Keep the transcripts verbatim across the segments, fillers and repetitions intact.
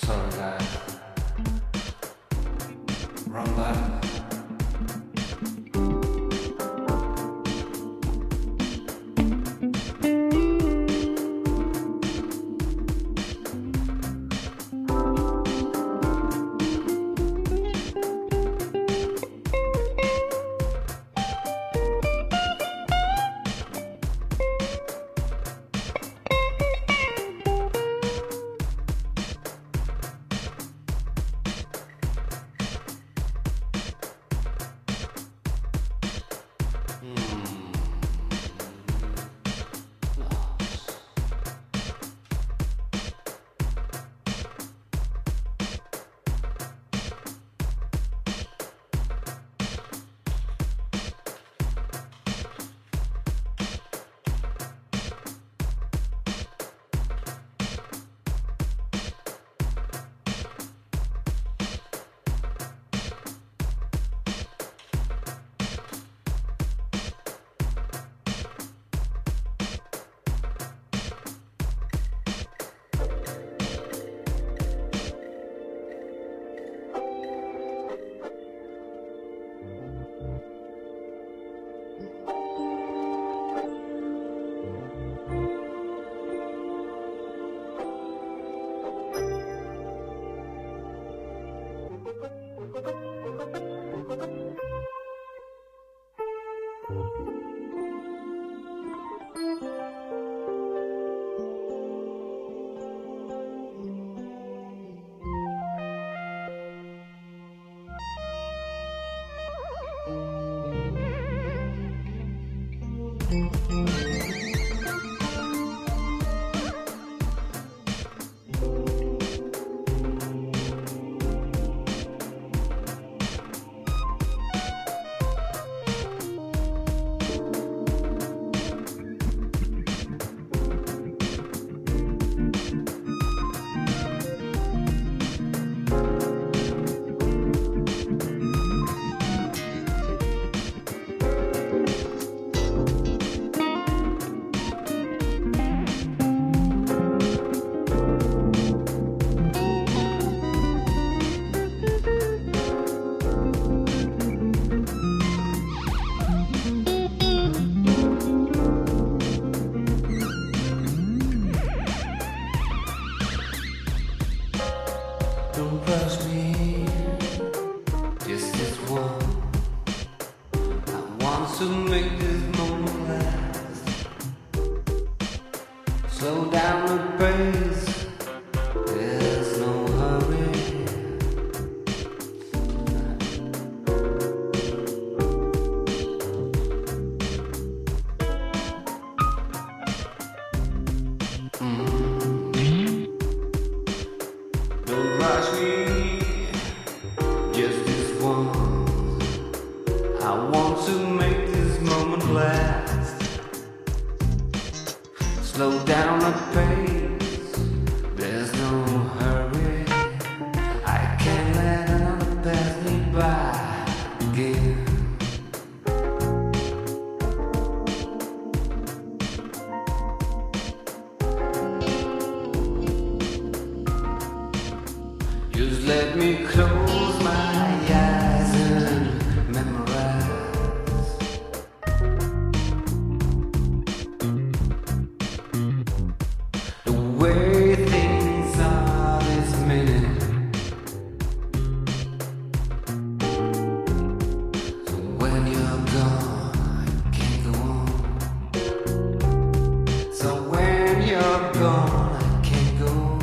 Sorry guys. Wrong button. Don't rush me, just this one. I want to make this moment last. Slow down the pace, there's no hurry. Mm. Don't rush me, just this once. I want to make this moment last. Slow down the pace, there's no hurry. I can't let another pass me by again. Just let me close my eyes and memorize the way things are this minute. So when you're gone, I can't go on. So when you're gone, I can't go on.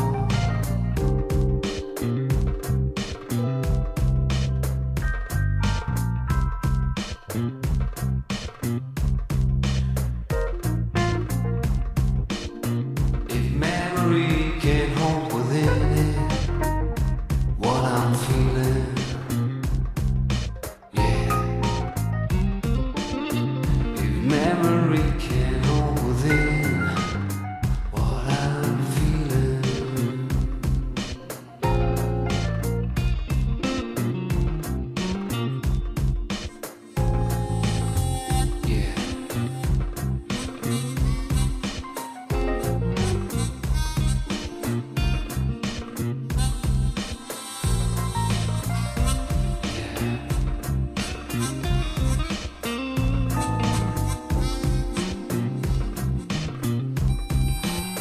If memory can hold within it what I'm feeling, yeah. If memory can hold within what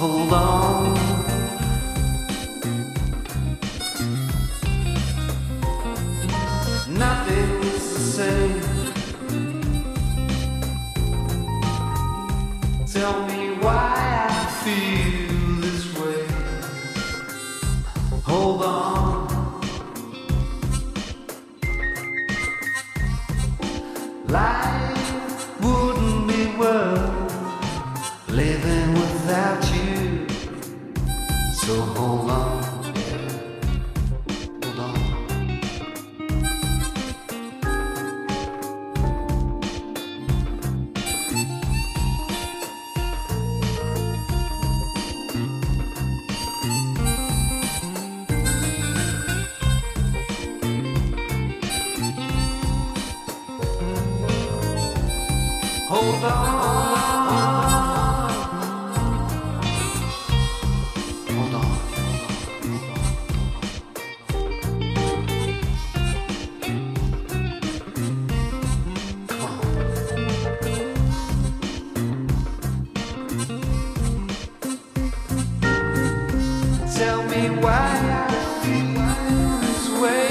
hold on. Nothing's the same. Tell me why I feel this way. Hold on. Life wouldn't be worth living without you. So hold on. Hold on. Hold on. Hold on. Come on. Tell me why I feel this way.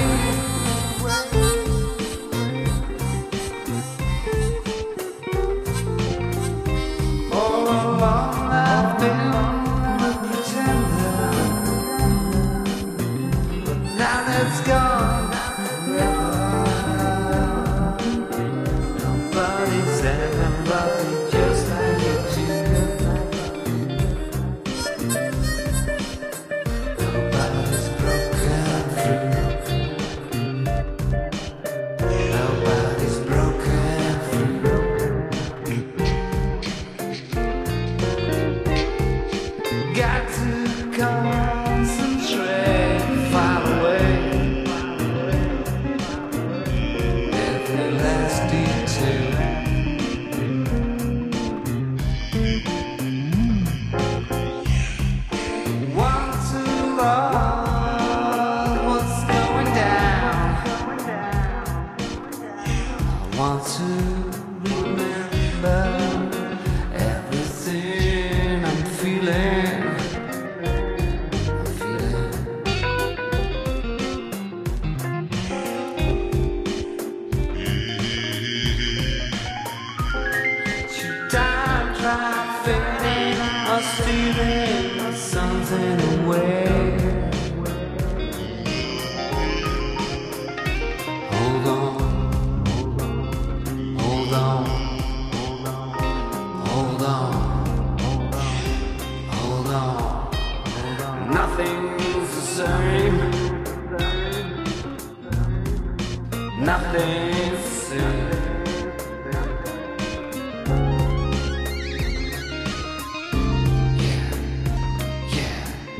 It's gone forever. Nobody's everybody just like you do. Nobody's broken through. Nobody's broken through. Got to concentrate, far away. Want to remember everything I'm feeling. I'm feeling. Should I try fading or stealing something away? Hold on. Hold on, hold on, hold on. Nothing's the same. Nothing's the same. Yeah, yeah.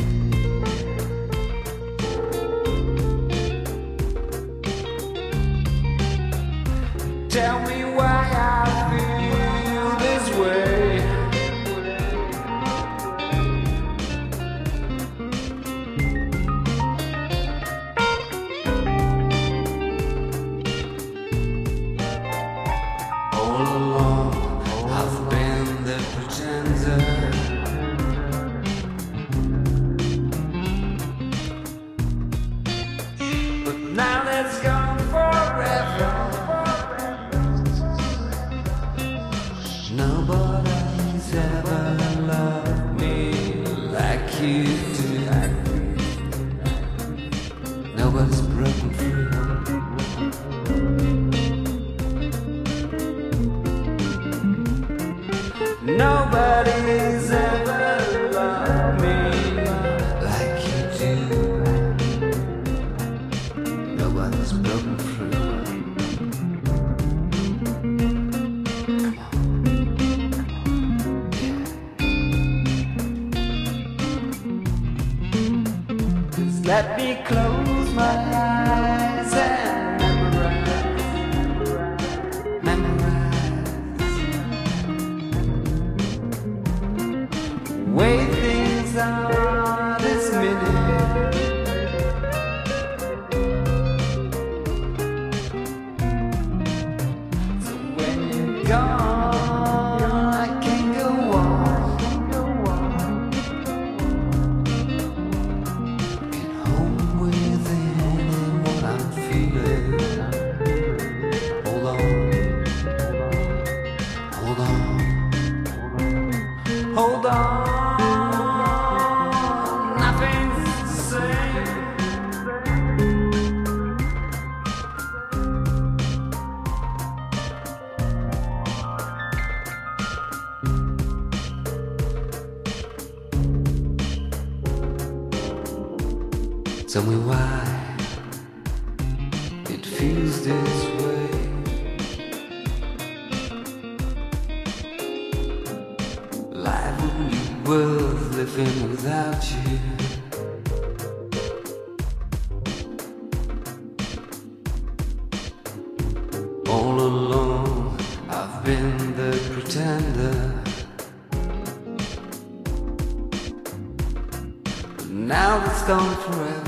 Tell me why I feel this way. All along I've been the pretender. But now that's gone forever. Nobody's ever loved me like you do. Nobody's broken free. Nobody's ever loved me like you do. Nobody's broken free. Let me close my eyes and memorize, memorize way things are this minute. So when you're gone, I can't go on. Hold on, nothing's the same. Tell me why it feels this way. Life wouldn't be worth living without you. All along I've been the pretender, but now it's gone forever.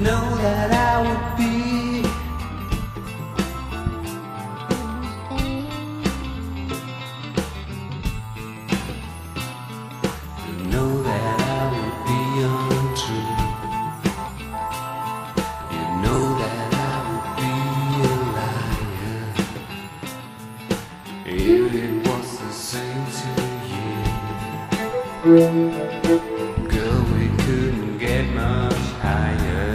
know that I would be. Know that I would be untrue. You know that I would be a liar if it was the same to you. Girl, we couldn't get much higher.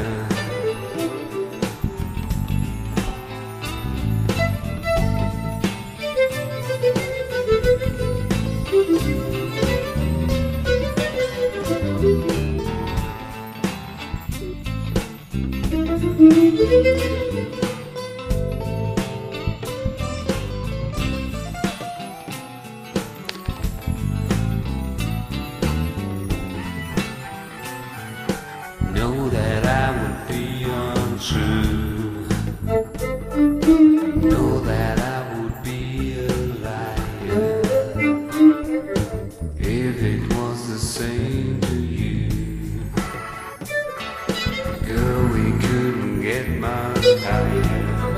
Know that I would be untrue. Know that I would be a liar if it was the same to you. Girl, we couldn't get much higher.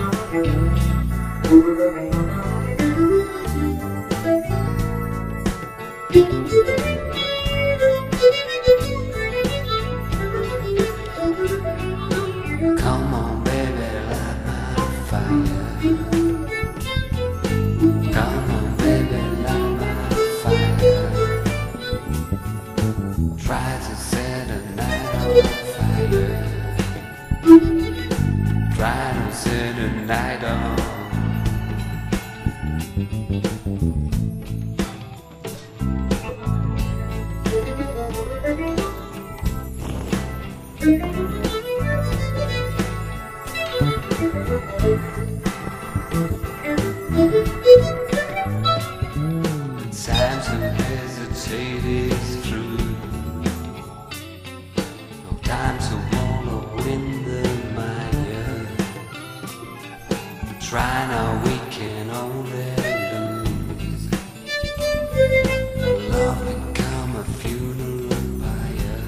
Come on, baby, light my fire. Come on, baby, light my fire. Try to set a night on fire. Try to set a night on. Time to hesitate is through. No time to wallow in the mire. Try now, we can only lose. Love become a funeral pyre.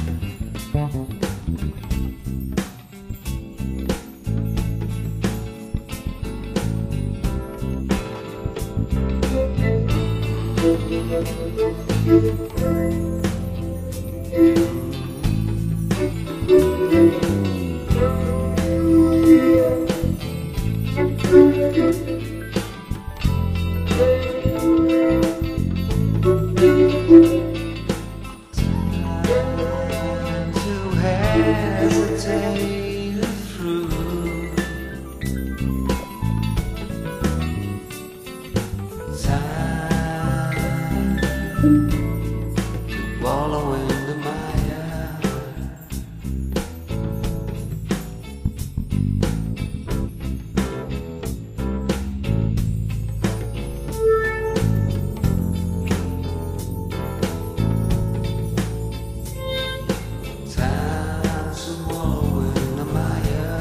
Time to hesitate through. Time to wallow in the mire. Time to wallow in the mire.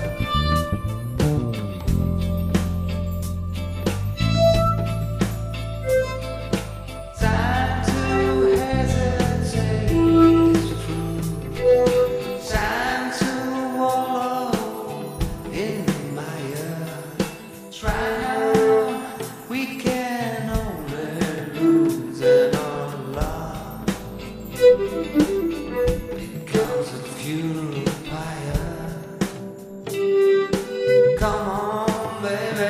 Time to hesitate through. Time to wallow in the mire. Try now, we can only lose and all love becomes a funeral pyre. Come on, baby,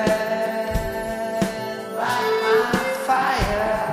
light my fire.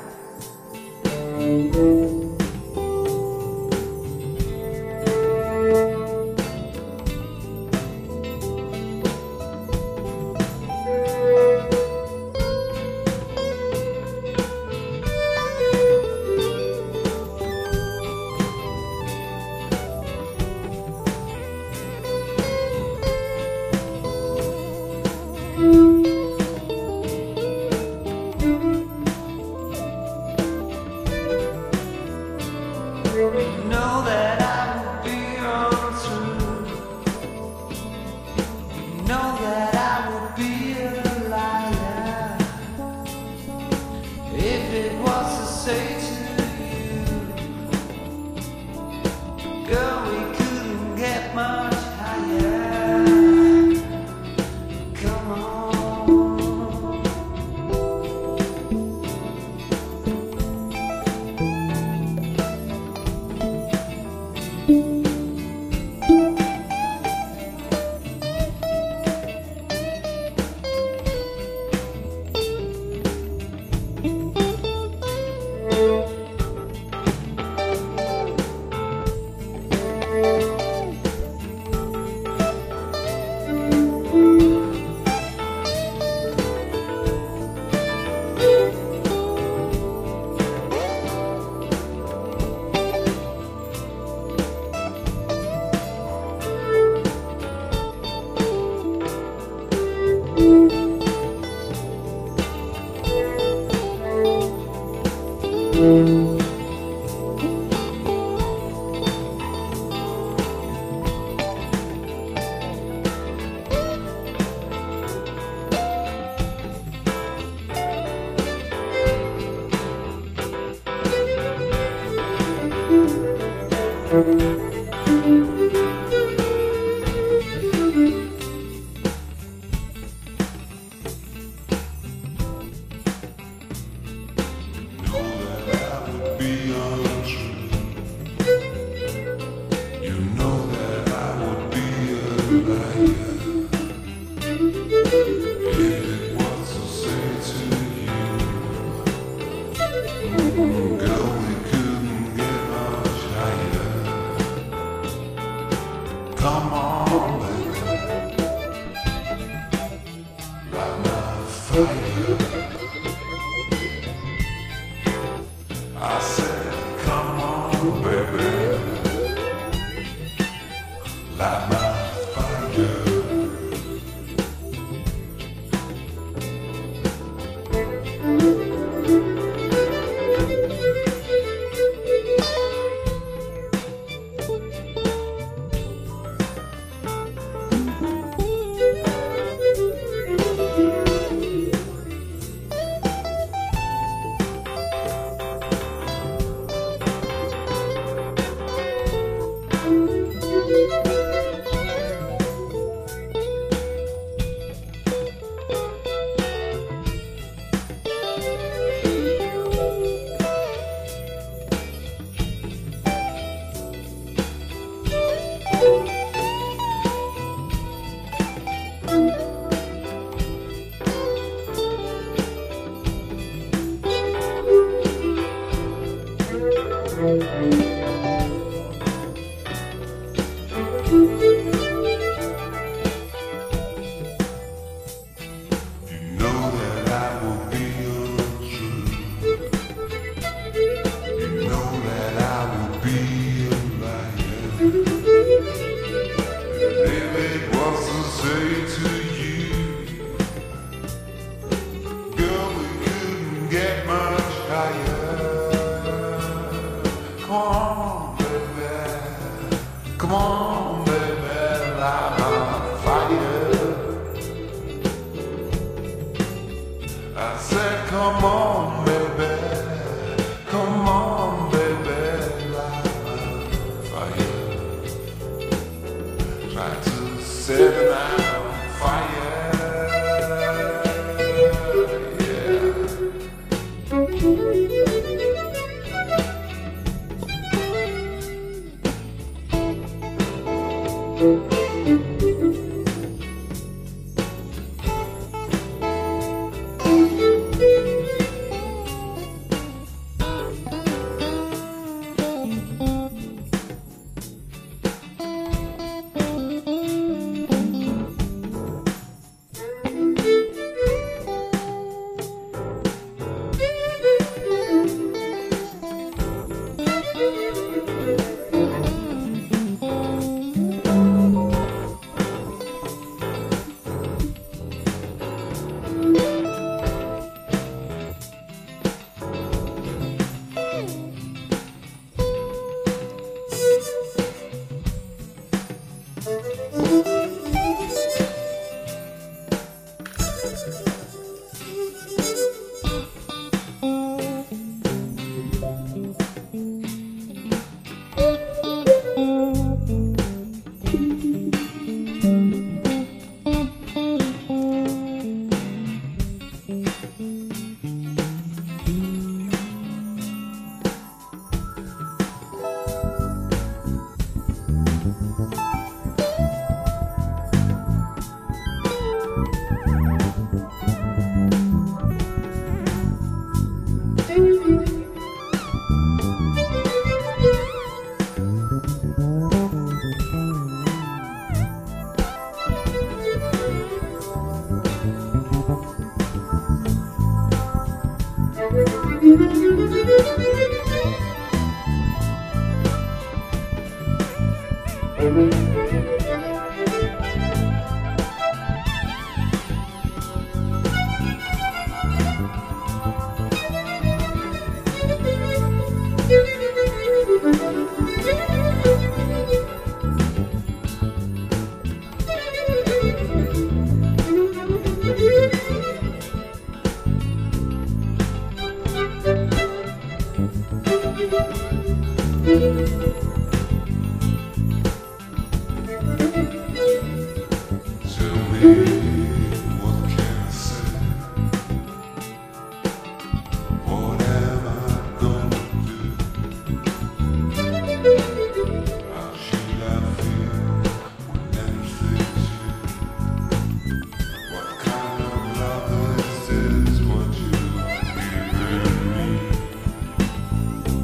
Know that I would be untrue. Know that I would be a liar if it was to say to you, girl, we couldn't get Come on, baby, light my fire. I said, come on, baby, light my fire. Come on, baby, light my fire. I said, come on, baby, come on, baby, light my fire. Try to set it on fire, yeah.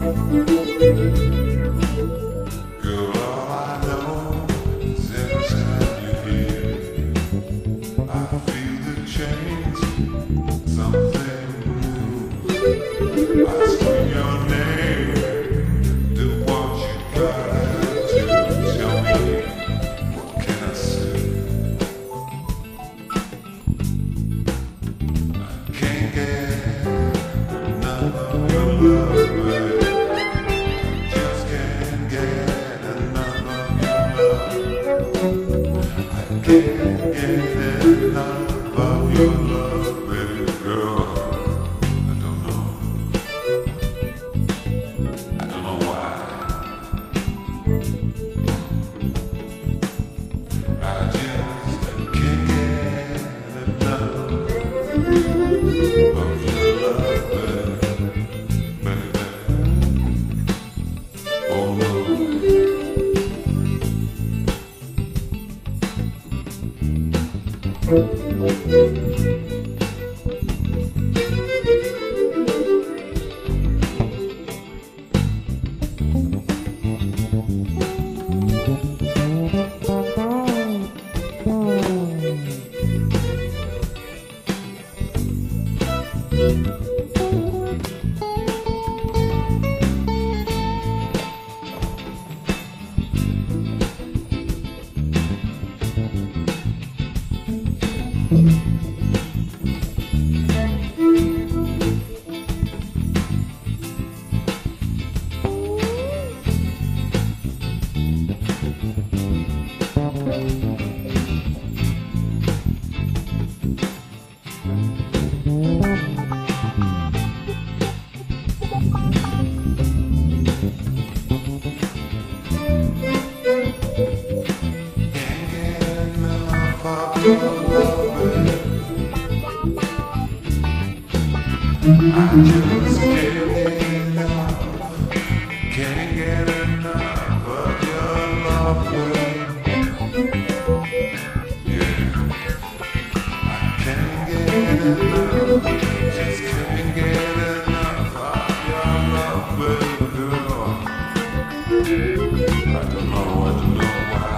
Girl, all I know is every time you're here, I feel the change, something new. I scream your name, do what you gotta do. Tell me, what can I say? I can't get enough of your love, babe. Just can't get enough of your love. I can't get enough of your love, baby girl. I don't know. I don't know why. I just can't get enough of your love, baby, baby. Oh no. I just can't get enough, can't get enough of your love, babe. Yeah, I can't get enough, just can't get enough of your love, baby girl. I don't know, I don't know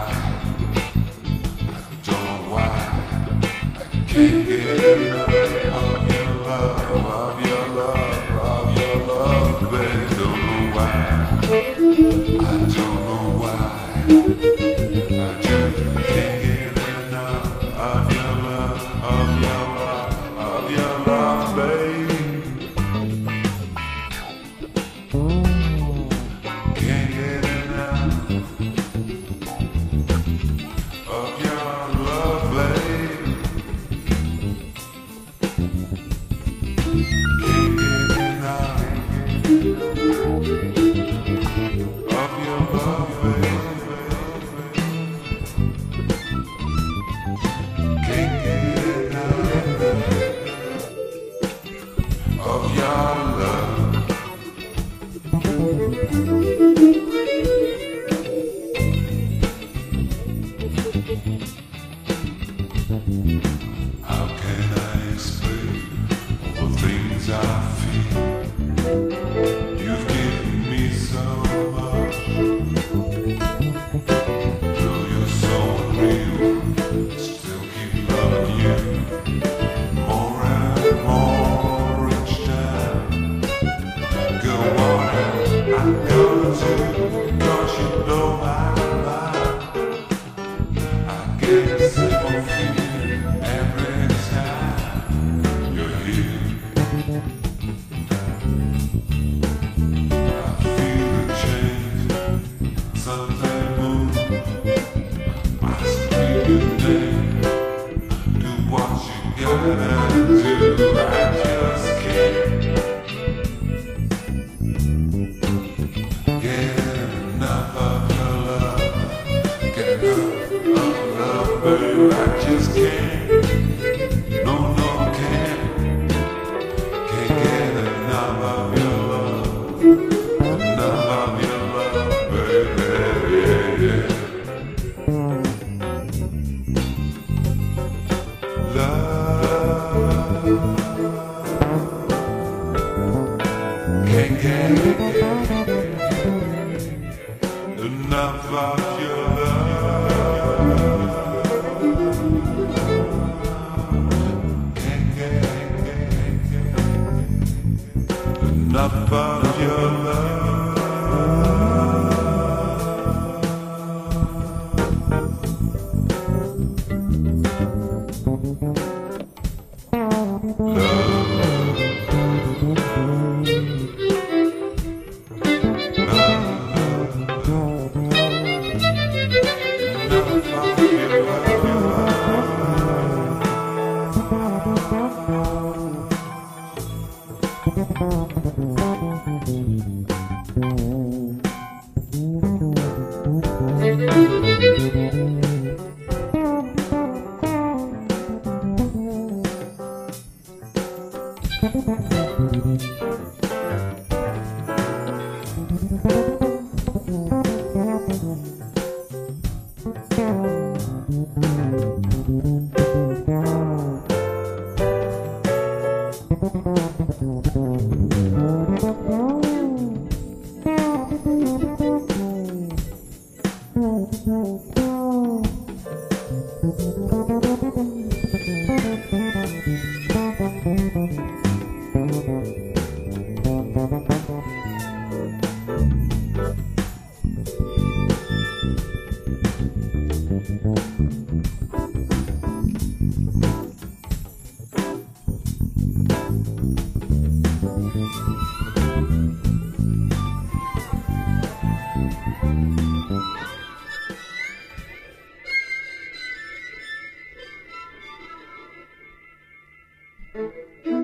why, I don't know why, I can't get enough of your love, of your love, of your love, baby. Don't know why, I don't know why, I just can't get enough of your love, of your love, of your love, baby. Can't get enough of your love, baby. Can't get enough of your love, baby. Can't get enough of your love. How can I explain all the things I feel? You've given me so much. Though you're so unreal, I still keep loving you more and more each time. Go on, I go. Thank